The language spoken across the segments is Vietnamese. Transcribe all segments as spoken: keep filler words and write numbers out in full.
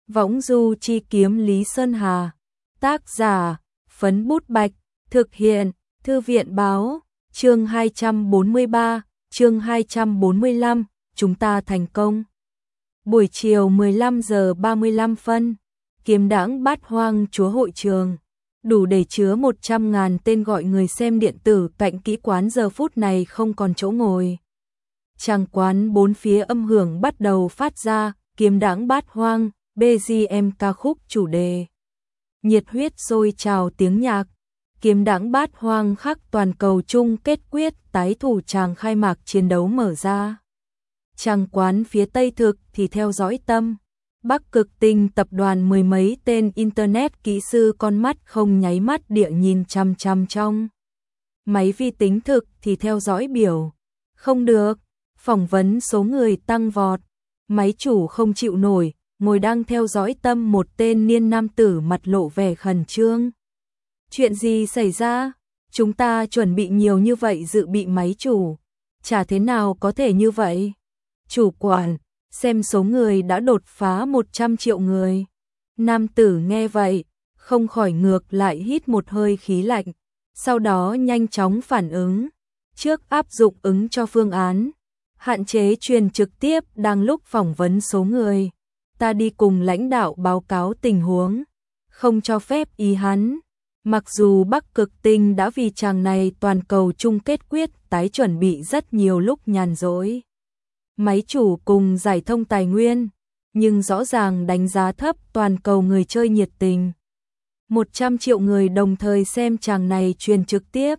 Võng du chi kiếm Lý Sơn Hà. Tác giả, Phấn Bút Bạch. Thực hiện, Thư viện Báo. Chương hai trăm bốn mươi ba, chương hai trăm bốn mươi lăm, chúng ta thành công. Buổi chiều mười lăm giờ ba mươi lăm phân, Kiếm Đãng Bát Hoang Chúa hội trường, đủ để chứa một trăm ngàn tên gọi người xem điện tử cạnh kỹ quán giờ phút này không còn chỗ ngồi. Tràng quán bốn phía âm hưởng bắt đầu phát ra, Kiếm Đãng Bát Hoang, bê giê em ca khúc chủ đề. Nhiệt huyết sôi trào tiếng nhạc. Kiếm Đãng Bát Hoang khắc toàn cầu chung kết quyết tái thủ tràng khai mạc chiến đấu mở ra. Tràng quán phía Tây thực thì theo dõi tâm. Bắc Cực Tinh tập đoàn mười mấy tên internet kỹ sư con mắt không nháy mắt địa nhìn chăm chăm trong. Máy vi tính thực thì theo dõi biểu. Không được, phỏng vấn số người tăng vọt. Máy chủ không chịu nổi, ngồi đang theo dõi tâm một tên niên nam tử mặt lộ vẻ khẩn trương. Chuyện gì xảy ra? Chúng ta chuẩn bị nhiều như vậy dự bị máy chủ. Chả thế nào có thể như vậy. Chủ quản, xem số người đã đột phá một trăm triệu người. Nam tử nghe vậy, không khỏi ngược lại hít một hơi khí lạnh. Sau đó nhanh chóng phản ứng. Trước áp dụng ứng cho phương án. Hạn chế truyền trực tiếp đang lúc phỏng vấn số người. Ta đi cùng lãnh đạo báo cáo tình huống. Không cho phép ý hắn. Mặc dù Bắc Cực Tinh đã vì chàng này toàn cầu chung kết quyết tái chuẩn bị rất nhiều lúc nhàn rỗi. Máy chủ cùng giải thông tài nguyên, nhưng rõ ràng đánh giá thấp toàn cầu người chơi nhiệt tình. một trăm triệu người đồng thời xem chàng này truyền trực tiếp.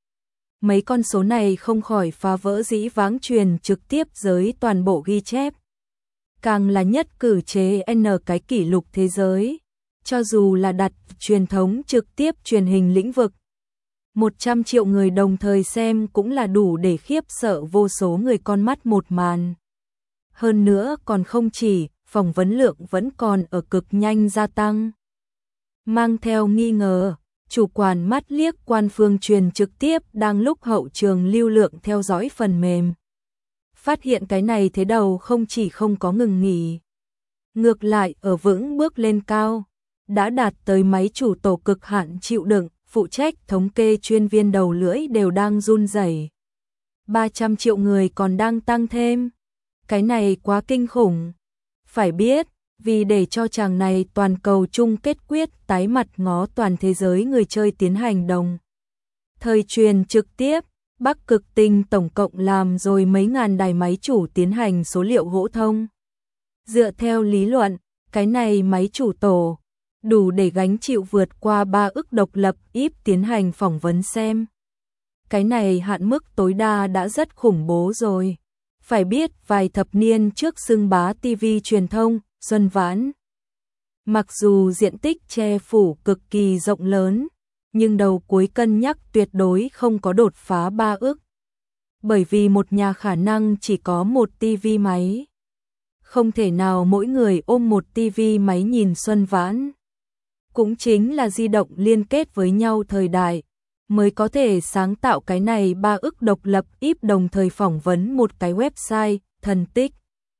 Mấy con số này không khỏi phá vỡ dĩ vãng truyền trực tiếp giới toàn bộ ghi chép. Càng là nhất cử chế N cái kỷ lục thế giới. Cho dù là đặt truyền thống trực tiếp truyền hình lĩnh vực, một trăm triệu người đồng thời xem cũng là đủ để khiếp sợ vô số người con mắt một màn. Hơn nữa còn không chỉ, phỏng vấn lượng vẫn còn ở cực nhanh gia tăng. Mang theo nghi ngờ, chủ quản mắt liếc quan phương truyền trực tiếp đang lúc hậu trường lưu lượng theo dõi phần mềm. Phát hiện cái này thế đầu không chỉ không có ngừng nghỉ. Ngược lại ở vững bước lên cao. Đã đạt tới máy chủ tổ cực hạn chịu đựng, phụ trách thống kê chuyên viên đầu lưỡi đều đang run rẩy. ba trăm triệu người còn đang tăng thêm. Cái này quá kinh khủng. Phải biết, vì để cho chàng này toàn cầu chung kết quyết tái mặt ngó toàn thế giới người chơi tiến hành đồng. Thời truyền trực tiếp, Bắc Cực Tinh tổng cộng làm rồi mấy ngàn đài máy chủ tiến hành số liệu hỗ thông. Dựa theo lý luận, cái này máy chủ tổ đủ để gánh chịu vượt qua ba ức độc lập íp tiến hành phỏng vấn xem. Cái này hạn mức tối đa đã rất khủng bố rồi. Phải biết vài thập niên trước xưng bá ti vi truyền thông, Xuân Vãn. Mặc dù diện tích che phủ cực kỳ rộng lớn, nhưng đầu cuối cân nhắc tuyệt đối không có đột phá ba ức. Bởi vì một nhà khả năng chỉ có một ti vi máy. Không thể nào mỗi người ôm một ti vi máy nhìn Xuân Vãn. Cũng chính là di động liên kết với nhau thời đại, mới có thể sáng tạo cái này ba ức độc lập íp đồng thời phỏng vấn một cái website, thần tích.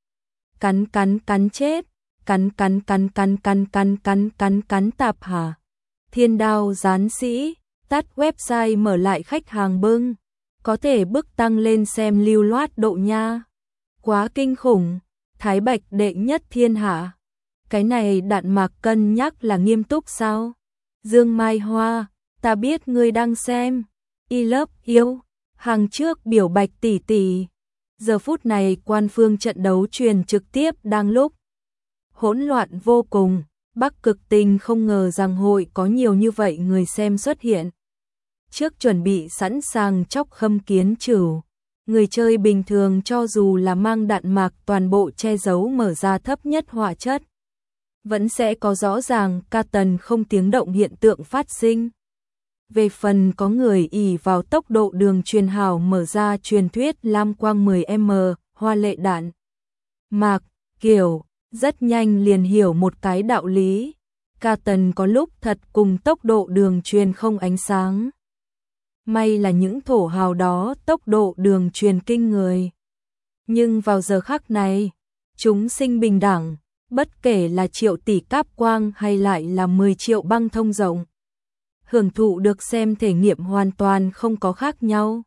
Cắn cắn cắn chết, cắn cắn cắn cắn cắn cắn cắn cắn cắn tạp hà. Thiên đao gián sĩ, tắt website mở lại khách hàng bưng, có thể bức tăng lên xem lưu loát độ nha. Quá kinh khủng, Thái Bạch đệ nhất thiên hạ. Cái này Đạn Mạc cân nhắc là nghiêm túc sao? Dương Mai Hoa, ta biết ngươi đang xem. I love you, hàng trước biểu Bạch tỷ tỷ. Giờ phút này quan phương trận đấu truyền trực tiếp đang lúc hỗn loạn vô cùng. Bắc Cực Tinh không ngờ rằng hội có nhiều như vậy người xem xuất hiện. Trước chuẩn bị sẵn sàng chóc khâm kiến trửu. Người chơi bình thường cho dù là mang đạn mạc toàn bộ che giấu mở ra thấp nhất hỏa chất. Vẫn sẽ có rõ ràng ca tần không tiếng động hiện tượng phát sinh. Về phần có người ỷ vào tốc độ đường truyền hào mở ra truyền thuyết lam quang mười m, hoa lệ đạn. Mạc, kiểu, rất nhanh liền hiểu một cái đạo lý. Ca tần có lúc thật cùng tốc độ đường truyền không ánh sáng. May là những thổ hào đó tốc độ đường truyền kinh người. Nhưng vào giờ khắc này, chúng sinh bình đẳng. bất kể là triệu tỷ cáp quang hay lại là mười triệu băng thông rộng. Hưởng thụ được xem thể nghiệm hoàn toàn không có khác nhau.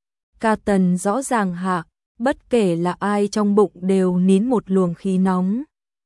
Ca tần rõ ràng hạ, bất kể là ai trong bụng đều nín một luồng khí nóng.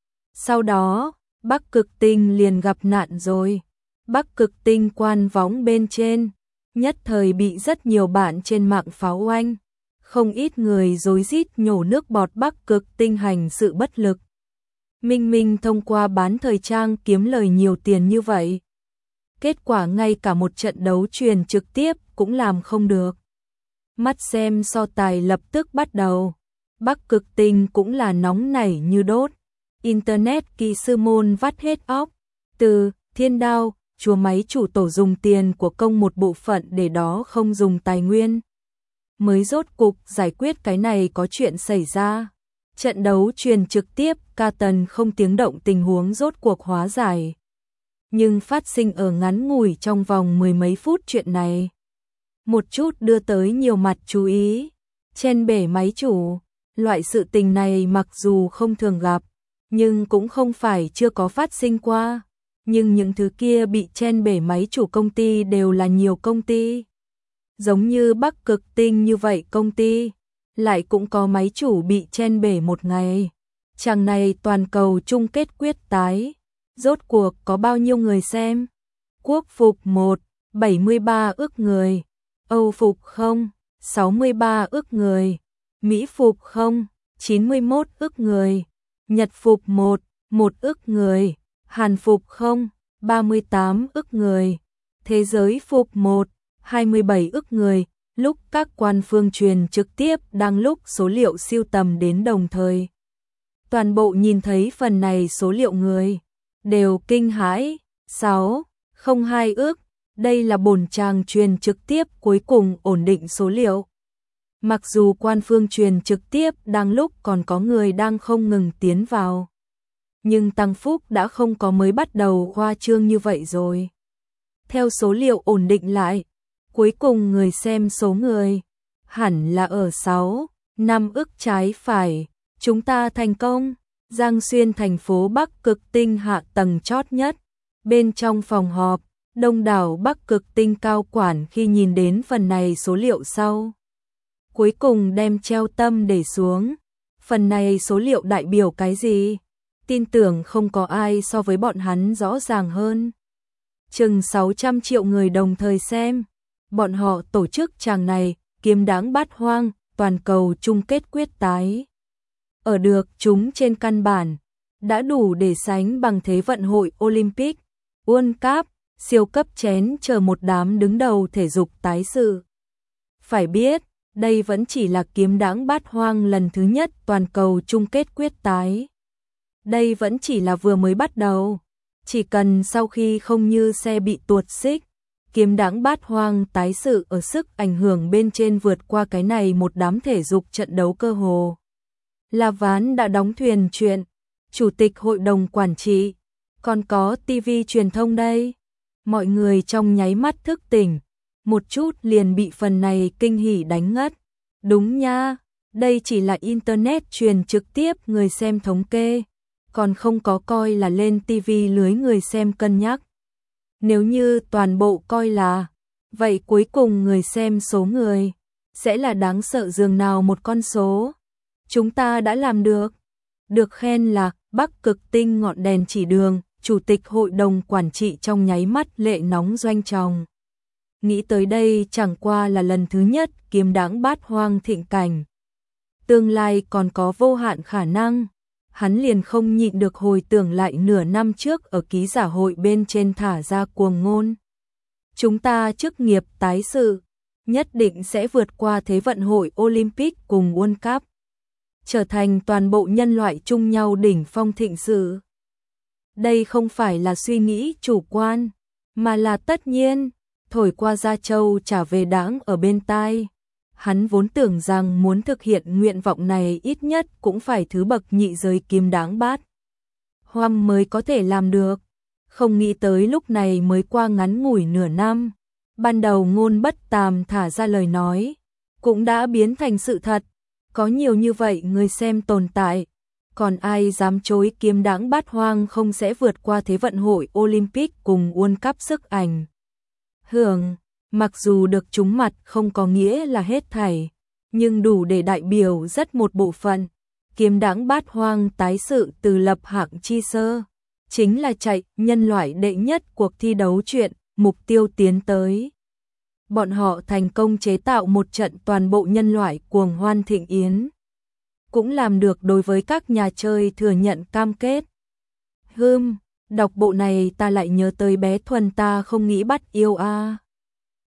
Sau đó, Bắc Cực Tinh liền gặp nạn rồi. Bắc Cực Tinh quan võng bên trên, nhất thời bị rất nhiều bạn trên mạng pháo oanh. Không ít người rối rít nhổ nước bọt Bắc Cực Tinh hành sự bất lực. Minh Minh thông qua bán thời trang kiếm lời nhiều tiền như vậy. Kết quả ngay cả một trận đấu truyền trực tiếp cũng làm không được. Mắt xem so tài lập tức bắt đầu. Bắc Cực Tinh cũng là nóng nảy như đốt. Internet kỳ sư môn vắt hết óc. Từ Thiên Đao, chùa máy chủ tổ dùng tiền của công một bộ phận để đó không dùng tài nguyên. Mới rốt cục giải quyết cái này có chuyện xảy ra. Trận đấu truyền trực tiếp, ca tần không tiếng động tình huống rốt cuộc hóa giải. Nhưng phát sinh ở ngắn ngủi trong vòng mười mấy phút chuyện này. Một chút đưa tới nhiều mặt chú ý. Trên bể máy chủ, loại sự tình này mặc dù không thường gặp, nhưng cũng không phải chưa có phát sinh qua. Nhưng những thứ kia bị chen bể máy chủ công ty đều là nhiều công ty. Giống như Bắc Cực Tinh như vậy công ty, lại cũng có máy chủ bị chen bể một ngày. Chàng này toàn cầu chung kết quyết tái. Rốt cuộc có bao nhiêu người xem? Quốc phục một, bảy mươi ba ức người. Âu phục không, sáu mươi ba ức người. Mỹ phục không, chín mươi mốt ức người. Nhật phục một, một ức người. Hàn phục không, ba mươi tám ức người. Thế giới phục một, hai mươi bảy ức người. Lúc các quan phương truyền trực tiếp đang lúc số liệu siêu tầm đến đồng thời. Toàn bộ nhìn thấy phần này số liệu người, đều kinh hãi. Sáu, không hai ức, đây là bổn tràng truyền trực tiếp cuối cùng ổn định số liệu. Mặc dù quan phương truyền trực tiếp đang lúc còn có người đang không ngừng tiến vào. Nhưng tăng phúc đã không có mới bắt đầu khoa trương như vậy rồi. Theo số liệu ổn định lại, cuối cùng người xem số người hẳn là ở sáu, năm ức trái phải. Chúng ta thành công. Giang Xuyên thành phố Bắc Cực Tinh hạ tầng chót nhất. Bên trong phòng họp, đông đảo Bắc Cực Tinh cao quản khi nhìn đến phần này số liệu sau. Cuối cùng đem treo tâm để xuống. Phần này số liệu đại biểu cái gì? Tin tưởng không có ai so với bọn hắn rõ ràng hơn. Chừng sáu trăm triệu người đồng thời xem. Bọn họ tổ chức tràng này, kiếm đáng bát hoang, toàn cầu chung kết quyết tái. Ở được chúng trên căn bản, đã đủ để sánh bằng Thế vận hội Olympic, World Cup, siêu cấp chén chờ một đám đứng đầu thể dục tái sự. Phải biết, đây vẫn chỉ là kiếm đáng bát hoang lần thứ nhất toàn cầu chung kết quyết tái. Đây vẫn chỉ là vừa mới bắt đầu. Chỉ cần sau khi không như xe bị tuột xích, kiếm đáng bát hoang tái sự ở sức ảnh hưởng bên trên vượt qua cái này một đám thể dục trận đấu cơ hồ. Là ván đã đóng thuyền chuyện, chủ tịch hội đồng quản trị, còn có ti vi truyền thông đây. Mọi người trong nháy mắt thức tỉnh, một chút liền bị phần này kinh hỉ đánh ngất. Đúng nha, đây chỉ là internet truyền trực tiếp người xem thống kê, còn không có coi là lên ti vi lưới người xem cân nhắc. Nếu như toàn bộ coi là, vậy cuối cùng người xem số người, sẽ là đáng sợ dường nào một con số. Chúng ta đã làm được. Được khen là Bắc Cực Tinh ngọn đèn chỉ đường, chủ tịch hội đồng quản trị trong nháy mắt lệ nóng doanh tròng. Nghĩ tới đây chẳng qua là lần thứ nhất kiếm đáng bát hoang thịnh cảnh. Tương lai còn có vô hạn khả năng. Hắn liền không nhịn được hồi tưởng lại nửa năm trước ở ký giả hội bên trên thả ra cuồng ngôn. Chúng ta chức nghiệp tái sự, nhất định sẽ vượt qua Thế vận hội Olympic cùng World Cup. Trở thành toàn bộ nhân loại chung nhau đỉnh phong thịnh sự. Đây không phải là suy nghĩ chủ quan, mà là tất nhiên, thổi qua Gia Châu trả về đãng ở bên tai. Hắn vốn tưởng rằng muốn thực hiện nguyện vọng này ít nhất cũng phải thứ bậc nhị giới kiếm đáng bát hoang mới có thể làm được. Không nghĩ tới lúc này mới qua ngắn ngủi nửa năm. Ban đầu ngôn bất tàm thả ra lời nói, cũng đã biến thành sự thật. Có nhiều như vậy người xem tồn tại, Còn ai dám chối kiếm đãng bát hoang không sẽ vượt qua Thế vận hội Olympic cùng World Cup sức ảnh hưởng. Mặc dù được trúng mặt không có nghĩa là hết thảy, nhưng đủ để đại biểu rất một bộ phận. Kiếm đãng bát hoang tái sự từ lập hạng chi sơ, chính là chạy nhân loại đệ nhất cuộc thi đấu chuyện, mục tiêu tiến tới. Bọn họ thành công chế tạo một trận toàn bộ nhân loại cuồng hoan thịnh yến. Cũng làm được đối với các nhà chơi thừa nhận cam kết. Hưm, đọc bộ này ta lại nhớ tới bé Thuần ta không nghĩ bắt yêu a.